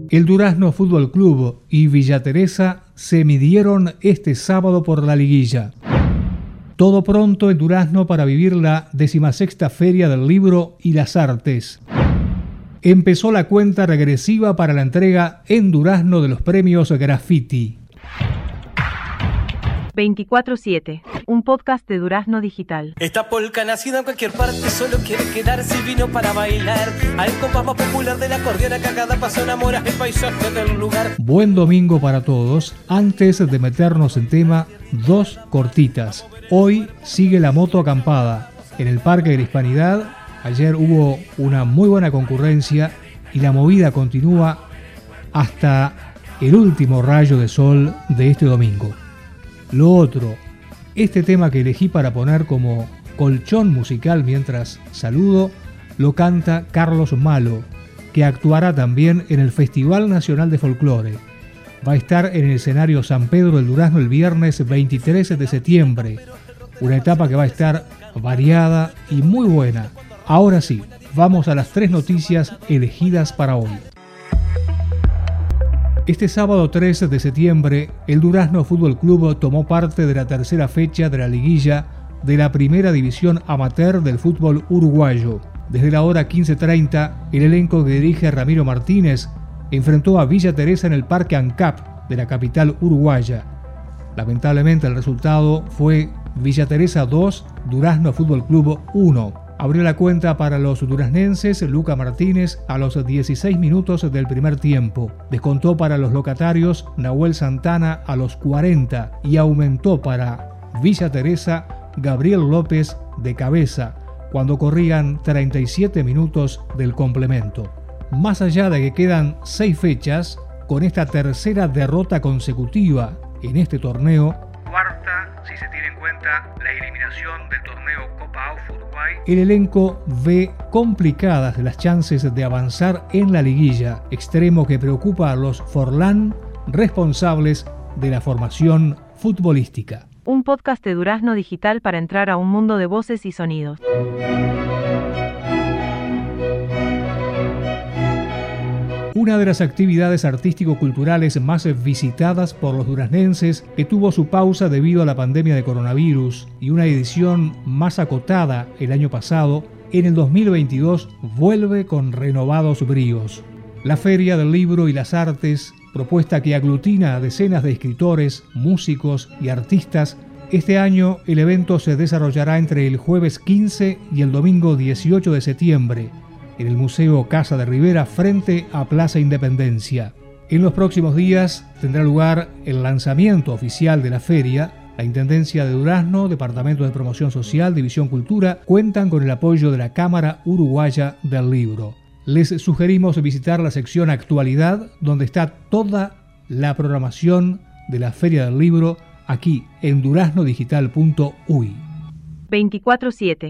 El Durazno Fútbol Club y Villa Teresa se midieron este sábado por la liguilla. Todo pronto en Durazno para vivir la 16ª Feria del Libro y las Artes. Empezó la cuenta regresiva para la entrega en Durazno de los premios Graffiti. 24/7, un podcast de Durazno Digital. Esta polca nacida en cualquier parte solo quiere quedarse y vino para bailar. Al compás más popular del acordeón, a cada paso enamora el paisaje del lugar. Buen domingo para todos. Antes de meternos en tema, dos cortitas. Hoy sigue la moto acampada en el Parque de la Hispanidad. Ayer hubo una muy buena concurrencia y la movida continúa hasta el último rayo de sol de este domingo. Lo otro, este tema que elegí para poner como colchón musical mientras saludo, lo canta Carlos Malo, que actuará también en el Festival Nacional de Folclore. Va a estar en el escenario San Pedro del Durazno el viernes 23 de septiembre. Una etapa que va a estar variada y muy buena. Ahora sí, vamos a las 3 noticias elegidas para hoy. Este sábado 3 de septiembre, el Durazno Fútbol Club tomó parte de la tercera fecha de la liguilla de la primera división amateur del fútbol uruguayo. Desde la hora 15:30, el elenco que dirige Ramiro Martínez enfrentó a Villa Teresa en el Parque ANCAP de la capital uruguaya. Lamentablemente el resultado fue Villa Teresa 2, Durazno Fútbol Club 1. Abrió la cuenta para los duraznenses Luca Martínez a los 16 minutos del primer tiempo. Descontó para los locatarios Nahuel Santana a los 40 y aumentó para Villa Teresa Gabriel López de cabeza cuando corrían 37 minutos del complemento. Más allá de que quedan 6 fechas, con esta tercera derrota consecutiva en este torneo, cuarta si se tiene en cuenta la eliminación del torneo Copa AUF Uruguay, el elenco ve complicadas las chances de avanzar en la liguilla, extremo que preocupa a los Forlán, responsables de la formación futbolística. Un podcast de Durazno Digital para entrar a un mundo de voces y sonidos. Una de las actividades artístico-culturales más visitadas por los duraznenses, que tuvo su pausa debido a la pandemia de coronavirus y una edición más acotada el año pasado, en el 2022 vuelve con renovados bríos. La Feria del Libro y las Artes, propuesta que aglutina a decenas de escritores, músicos y artistas. Este año el evento se desarrollará entre el jueves 15 y el domingo 18 de septiembre, en el Museo Casa de Rivera frente a Plaza Independencia. En los próximos días tendrá lugar el lanzamiento oficial de la feria. La Intendencia de Durazno, Departamento de Promoción Social, División Cultura, cuentan con el apoyo de la Cámara Uruguaya del Libro. Les sugerimos visitar la sección Actualidad, donde está toda la programación de la Feria del Libro, aquí en duraznodigital.uy. 24/7.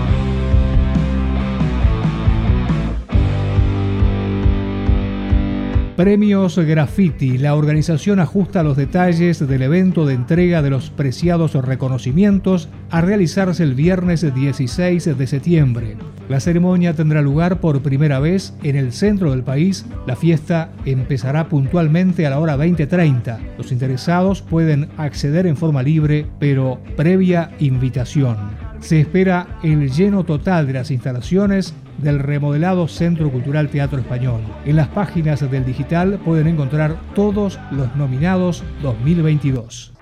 Premios Graffiti. La organización ajusta los detalles del evento de entrega de los preciados reconocimientos a realizarse el viernes 16 de septiembre. La ceremonia tendrá lugar por primera vez en el centro del país. La fiesta empezará puntualmente a la hora 20:30. Los interesados pueden acceder en forma libre, pero previa invitación. Se espera el lleno total de las instalaciones del remodelado Centro Cultural Teatro Español. En las páginas del digital pueden encontrar todos los nominados 2022.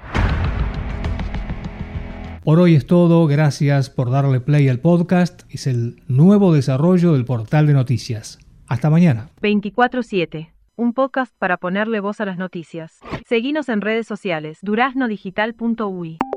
Por hoy es todo, gracias por darle play al podcast. Es el nuevo desarrollo del portal de noticias. Hasta mañana. 24/7, un podcast para ponerle voz a las noticias. Seguinos en redes sociales, duraznodigital.uy.